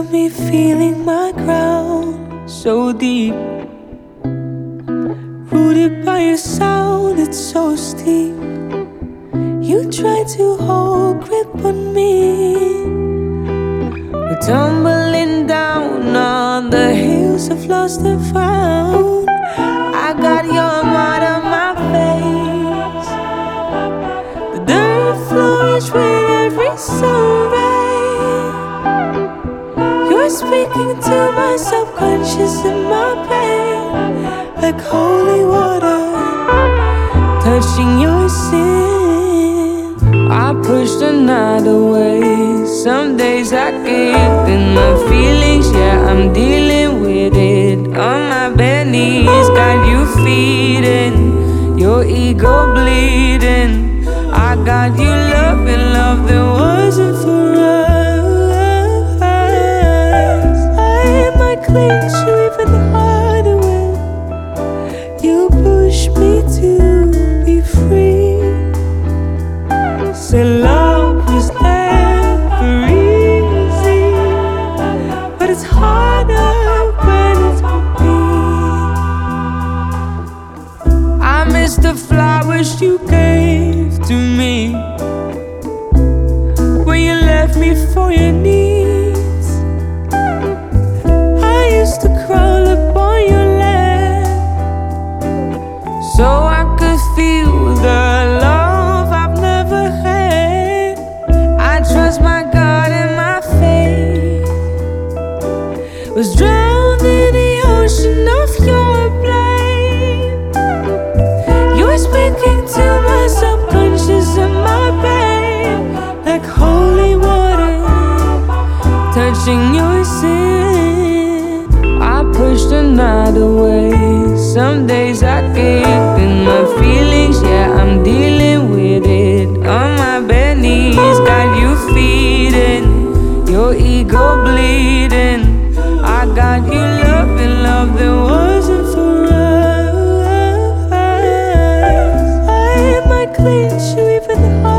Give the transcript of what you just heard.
got me feeling my ground so deep, rooted by your sound, it's so steep. You try to hold grip on me. We're tumbling down on the hills of lost and found. I got your mud on my face. The dirt flows with every sunray. You're speaking to my subconscious and my pain, like holy water touching your sin. I push the night away. Some days I get in my feelings, yeah, I'm dealing with it. On my bare knees, got you feeding, your ego bleeding. I got you loving love that wasn't for us. I might clinch you even harder when you push me to be free. Say love was never easy, but it's harder when it's with me. I miss the flowers you gave to me when you left me for your needs. I used to crawl up on your lap so I could feel the love I've never had. I trust my God and my faith was drowned in the ocean of your blame. You're speaking to my subconscious and my pain, like holy water touching your sin. I push the night away. Some days I get in my feelings, yeah, I'm dealing with it. On my bare knees, got you feeding, your ego bleeding. I got you loving love that wasn't for us. I might clinch you even harder